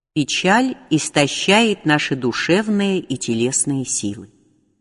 Печаль истощает наши душевные и телесные силы.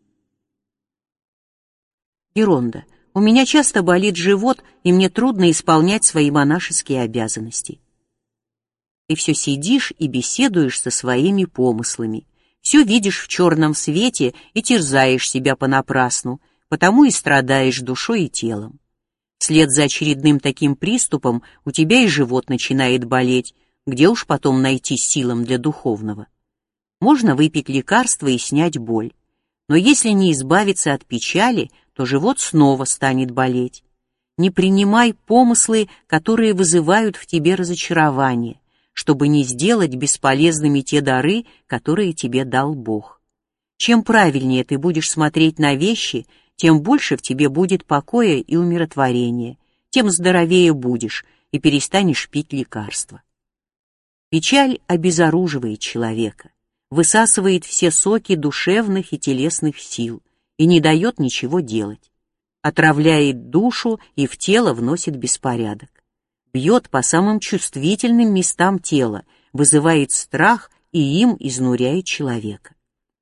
Геронда. У меня часто болит живот, и мне трудно исполнять свои монашеские обязанности. Ты все сидишь и беседуешь со своими помыслами, все видишь в черном свете и терзаешь себя понапрасну, потому и страдаешь душой и телом. Вслед за очередным таким приступом у тебя и живот начинает болеть, где уж потом найти силам для духовного. Можно выпить лекарство и снять боль, но если не избавиться от печали, то живот снова станет болеть. Не принимай помыслы, которые вызывают в тебе разочарование, чтобы не сделать бесполезными те дары, которые тебе дал Бог. Чем правильнее ты будешь смотреть на вещи, тем больше в тебе будет покоя и умиротворения, тем здоровее будешь и перестанешь пить лекарства. Печаль обезоруживает человека, высасывает все соки душевных и телесных сил и не дает ничего делать, отравляет душу и в тело вносит беспорядок, бьет по самым чувствительным местам тела, вызывает страх и им изнуряет человека.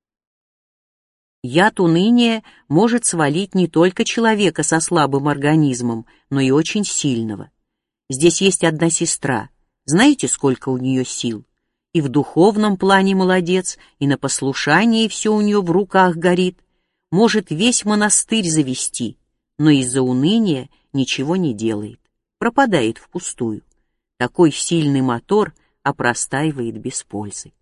Яд уныния может свалить не только человека со слабым организмом, но и очень сильного. Здесь есть одна сестра. Знаете, сколько у нее сил? И в духовном плане молодец, и на послушании все у нее в руках горит. Может весь монастырь завести, но из-за уныния ничего не делает, пропадает впустую. Такой сильный мотор опростаивает без пользы.